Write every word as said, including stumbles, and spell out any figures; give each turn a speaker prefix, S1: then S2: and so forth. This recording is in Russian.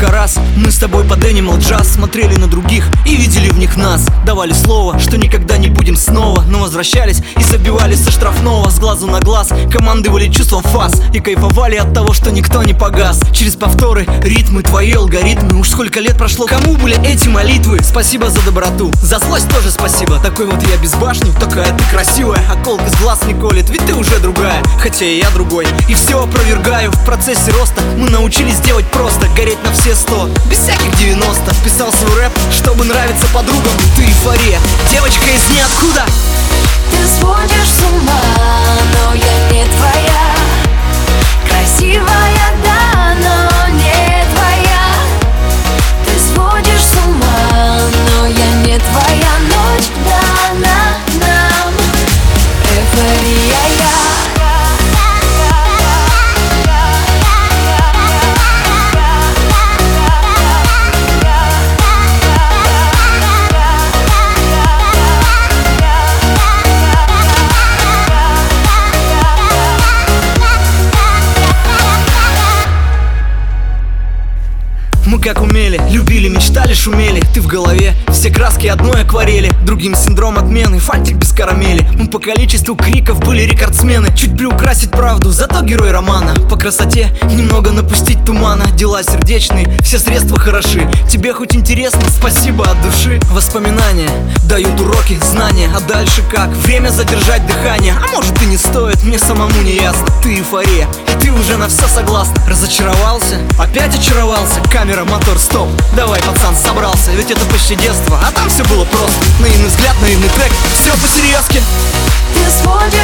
S1: Сколько раз мы с тобой под Animal Jazz смотрели на других и видели в них нас. Давали слово, что никогда не будем снова, но возвращались и забивали со штрафного. С глазу на глаз командовали чувством фас и кайфовали от того, что никто не погас. Через повторы, ритмы, твои алгоритмы. Уж сколько лет прошло, кому были эти молитвы? Спасибо за доброту, за злость тоже спасибо. Такой вот я без башни, такая ты красивая. А колка с глаз не колет, ведь ты уже другая, хотя и я другой. И все опровергаю, в процессе роста мы научились делать просто, гореть на все сто, без всяких девяносто. Вписал свой рэп, чтобы нравиться подругам. Ты эйфория, девочка из ниоткуда.
S2: Ты сводишь с ума, но я не твоя. Красивая, да, но не твоя. Ты сводишь с ума, но я не твоя. Ночь дана нам, эйфория я.
S1: Мы как умели, любили, мечтали, шумели. Ты в голове, все краски одной акварели. Другим синдром отмены, фантик без карамели. Мы по количеству криков были рекордсмены. Чуть приукрасить правду, зато герой романа. По красоте немного напустить тумана. Дела сердечные, все средства хороши. Тебе хоть интересно, спасибо от души. Воспоминания дают уроки, знания. А дальше как? Время задержать дыхание. А может и не стоит, мне самому не ясно. Ты эйфория, и ты уже на все согласна. Разочаровался, опять очаровался. Камера, мотор, стоп, давай, пацан, собрался. Ведь это почти детство, а там все было просто. Наивный взгляд, наивный трек, все по-серьезки.
S2: Ты сводишь